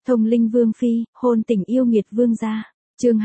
Thông linh vương phi, hôn tình yêu nghiệt vương gia. Chương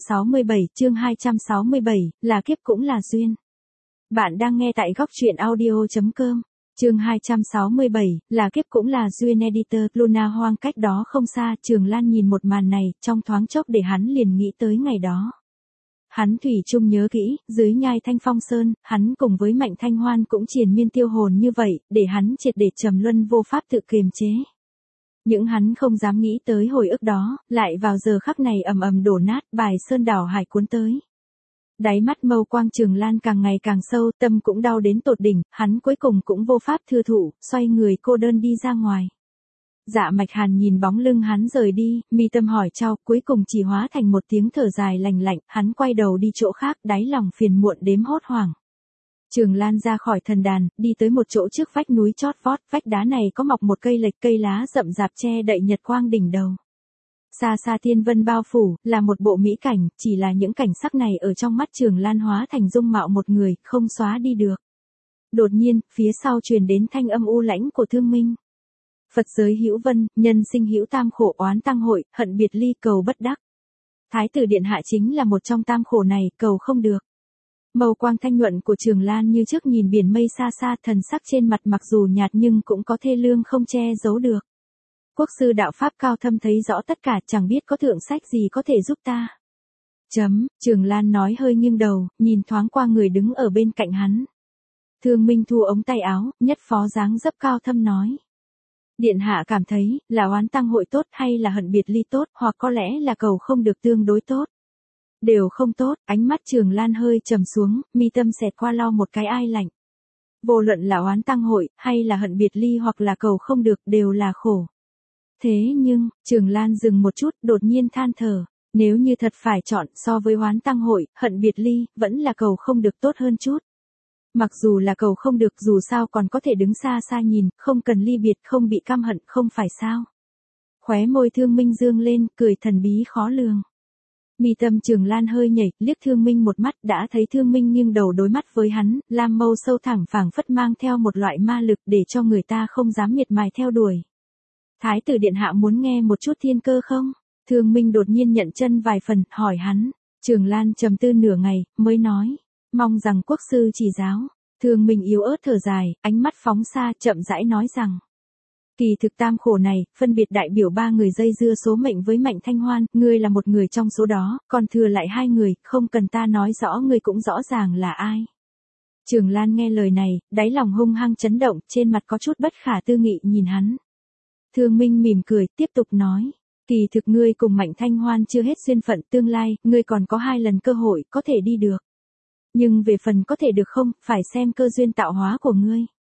267, là kiếp cũng là duyên. Bạn đang nghe tại góc truyện audio.com. Chương 267, là kiếp cũng là duyên. Editor Luna Hoang. Cách đó không xa, Trường Lan nhìn một màn này, trong thoáng chốc để hắn liền nghĩ tới ngày đó. Hắn thủy chung nhớ kỹ, dưới nhai Thanh Phong Sơn, hắn cùng với Mạnh Thanh Hoan cũng triền miên tiêu hồn như vậy, để hắn triệt để trầm luân vô pháp tự kiềm chế. Những hắn không dám nghĩ tới hồi ức đó, lại vào giờ khắc này ầm ầm đổ nát, bài sơn đảo hải cuốn tới. Đáy mắt mâu quang Trường Lan càng ngày càng sâu, tâm cũng đau đến tột đỉnh, hắn cuối cùng cũng vô pháp thư thụ, xoay người cô đơn đi ra ngoài. Dạ Mạch Hàn nhìn bóng lưng hắn rời đi, mi tâm hỏi trao, cuối cùng chỉ hóa thành một tiếng thở dài lành lạnh, hắn quay đầu đi chỗ khác, đáy lòng phiền muộn đếm hốt hoảng. Trường Lan ra khỏi thần đàn, đi tới một chỗ trước vách núi chót vót, vách đá này có mọc một cây lệch, cây lá rậm rạp che đậy nhật quang đỉnh đầu. Xa xa thiên vân bao phủ, là một bộ mỹ cảnh, chỉ là những cảnh sắc này ở trong mắt Trường Lan hóa thành dung mạo một người, không xóa đi được. Đột nhiên, phía sau truyền đến thanh âm u lãnh của Thương Minh. Phật giới hữu vân, nhân sinh hữu tam khổ, oán tăng hội, hận biệt ly, cầu bất đắc. Thái tử điện hạ chính là một trong tam khổ này, cầu không được. Màu quang thanh nhuận của Trường Lan như trước nhìn biển mây xa xa, thần sắc trên mặt mặc dù nhạt nhưng cũng có thê lương không che giấu được. Quốc sư đạo pháp cao thâm thấy rõ tất cả, chẳng biết có thượng sách gì có thể giúp ta. Trường Lan nói hơi nghiêng đầu, nhìn thoáng qua người đứng ở bên cạnh hắn. Thương Minh thu ống tay áo, nhất phó dáng dấp cao thâm nói. Điện hạ cảm thấy, là oán tăng hội tốt hay là hận biệt ly tốt, hoặc có lẽ là cầu không được tương đối tốt. Đều không tốt, ánh mắt Trường Lan hơi trầm xuống, mi tâm xẹt qua lau một cái ai lạnh. Vô luận là oán tăng hội, hay là hận biệt ly hoặc là cầu không được, đều là khổ. Thế nhưng, Trường Lan dừng một chút, đột nhiên than thở, nếu như thật phải chọn, so với oán tăng hội, hận biệt ly, vẫn là cầu không được tốt hơn chút. Mặc dù là cầu không được, dù sao còn có thể đứng xa xa nhìn, không cần ly biệt, không bị căm hận, không phải sao. Khóe môi Thương Minh dương lên, cười thần bí khó lường. Mi tâm Trường Lan hơi nhảy, liếc Thương Minh một mắt, đã thấy Thương Minh nghiêng đầu đối mắt với hắn, lam mâu sâu thẳng phảng phất mang theo một loại ma lực để cho người ta không dám miệt mài theo đuổi. Thái tử điện hạ muốn nghe một chút thiên cơ không? Thương Minh đột nhiên nhận chân vài phần, hỏi hắn. Trường Lan trầm tư nửa ngày, mới nói. Mong rằng quốc sư chỉ giáo. Thương Minh yếu ớt thở dài, ánh mắt phóng xa, chậm rãi nói rằng. Kỳ thực tam khổ này, phân biệt đại biểu ba người dây dưa số mệnh với Mạnh Thanh Hoan, ngươi là một người trong số đó, còn thừa lại hai người, không cần ta nói rõ ngươi cũng rõ ràng là ai. Trường Lan nghe lời này, đáy lòng hung hăng chấn động, trên mặt có chút bất khả tư nghị nhìn hắn. Thương Minh mỉm cười, tiếp tục nói. Kỳ thực ngươi cùng Mạnh Thanh Hoan chưa hết duyên phận, tương lai, ngươi còn có 2 lần cơ hội, có thể đi được. Nhưng về phần có thể được không, phải xem cơ duyên tạo hóa của ngươi.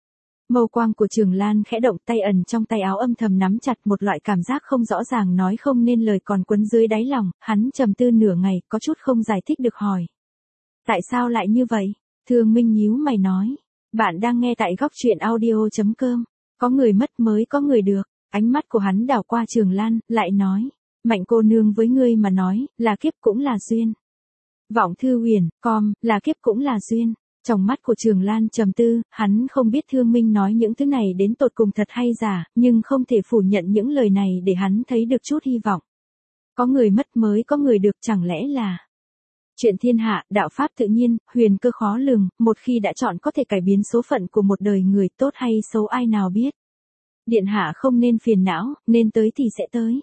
Mâu quang của Trường Lan khẽ động, tay ẩn trong tay áo âm thầm nắm chặt, một loại cảm giác không rõ ràng nói không nên lời còn quấn dưới đáy lòng, hắn trầm tư nửa ngày, có chút không giải thích được hỏi. Tại sao lại như vậy? Thương Minh nhíu mày nói. Bạn đang nghe tại góc truyện audio.com. Có người mất mới có người được. Ánh mắt của hắn đảo qua Trường Lan, lại nói. Mạnh cô nương với ngươi mà nói, là kiếp cũng là duyên. Vọng thư huyền, là kiếp cũng là duyên. Trong mắt của Trường Lan trầm tư, hắn không biết Thương Minh nói những thứ này đến tột cùng thật hay giả, nhưng không thể phủ nhận những lời này để hắn thấy được chút hy vọng. Có người mất mới có người được, chẳng lẽ là... Chuyện thiên hạ, đạo pháp tự nhiên, huyền cơ khó lường, một khi đã chọn có thể cải biến số phận của một đời người, tốt hay xấu ai nào biết. Điện hạ không nên phiền não, nên tới thì sẽ tới.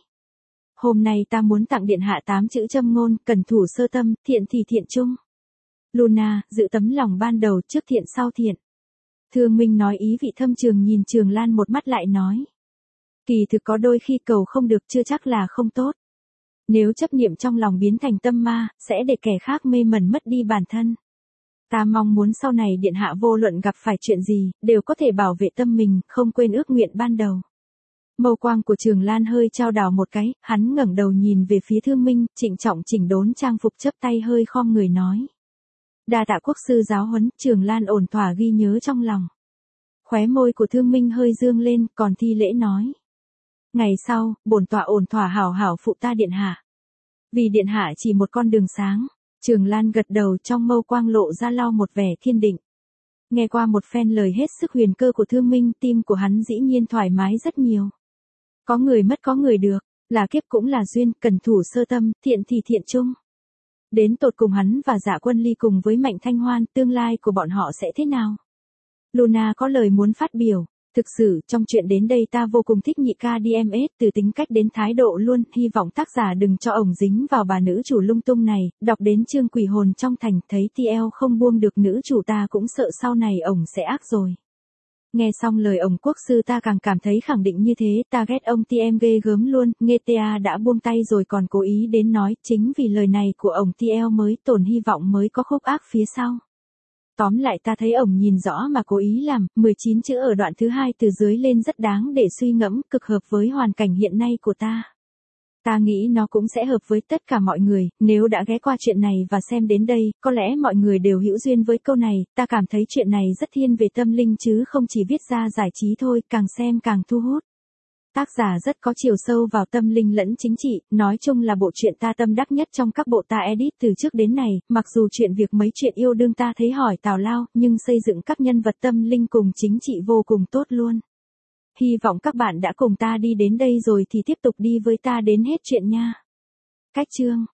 Hôm nay ta muốn tặng điện hạ 8 chữ châm ngôn, cần thủ sơ tâm, thiện thì thiện chung. Luna, giữ tấm lòng ban đầu, trước thiện sau thiện. Thương Minh nói ý vị thâm trường, nhìn Trường Lan một mắt lại nói. Kỳ thực có đôi khi cầu không được chưa chắc là không tốt. Nếu chấp niệm trong lòng biến thành tâm ma, sẽ để kẻ khác mê mẩn mất đi bản thân. Ta mong muốn sau này điện hạ vô luận gặp phải chuyện gì, đều có thể bảo vệ tâm mình, không quên ước nguyện ban đầu. Mâu quang của Trường Lan hơi trao đảo một cái, hắn ngẩng đầu nhìn về phía Thương Minh, trịnh trọng chỉnh đốn trang phục, chấp tay hơi khom người nói. Đa tạ quốc sư giáo huấn, Trường Lan ổn thỏa ghi nhớ trong lòng. Khóe môi của Thương Minh hơi dương lên, còn thi lễ nói. Ngày sau, bổn tọa ổn thỏa hảo hảo phụ ta điện hạ. Vì điện hạ chỉ một con đường sáng. Trường Lan gật đầu, trong mâu quang lộ ra lo một vẻ kiên định. Nghe qua một phen lời hết sức huyền cơ của Thương Minh, tim của hắn dĩ nhiên thoải mái rất nhiều. Có người mất có người được, Là kiếp cũng là duyên, cần thủ sơ tâm, thiện thì thiện chung. Đến tột cùng hắn và Dạ Quân Ly cùng với Mạnh Thanh Hoan, tương lai của bọn họ sẽ thế nào? Luna có lời muốn phát biểu. Thực sự, trong chuyện đến đây ta vô cùng thích nhị ca DMS, từ tính cách đến thái độ luôn, hy vọng tác giả đừng cho ổng dính vào bà nữ chủ lung tung này, đọc đến chương quỷ hồn trong thành, thấy TL không buông được nữ chủ ta cũng sợ sau này ổng sẽ ác rồi. Nghe xong lời ổng quốc sư ta càng cảm thấy khẳng định như thế, ta ghét ông TM ghê gớm luôn, nghe TA đã buông tay rồi còn cố ý đến nói, chính vì lời này của ổng TL mới tổn hy vọng mới có khúc ác phía sau. Tóm lại ta thấy ổng nhìn rõ mà cố ý làm, 19 chữ ở đoạn thứ 2 từ dưới lên rất đáng để suy ngẫm, cực hợp với hoàn cảnh hiện nay của ta. Ta nghĩ nó cũng sẽ hợp với tất cả mọi người, nếu đã ghé qua chuyện này và xem đến đây, có lẽ mọi người đều hữu duyên với câu này, ta cảm thấy chuyện này rất thiên về tâm linh chứ không chỉ viết ra giải trí thôi, càng xem càng thu hút. Tác giả rất có chiều sâu vào tâm linh lẫn chính trị, nói chung là bộ truyện ta tâm đắc nhất trong các bộ ta edit từ trước đến này, mặc dù chuyện việc mấy chuyện yêu đương ta thấy hỏi tào lao, nhưng xây dựng các nhân vật tâm linh cùng chính trị vô cùng tốt luôn. Hy vọng các bạn đã cùng ta đi đến đây rồi thì tiếp tục đi với ta đến hết chuyện nha. Cách chương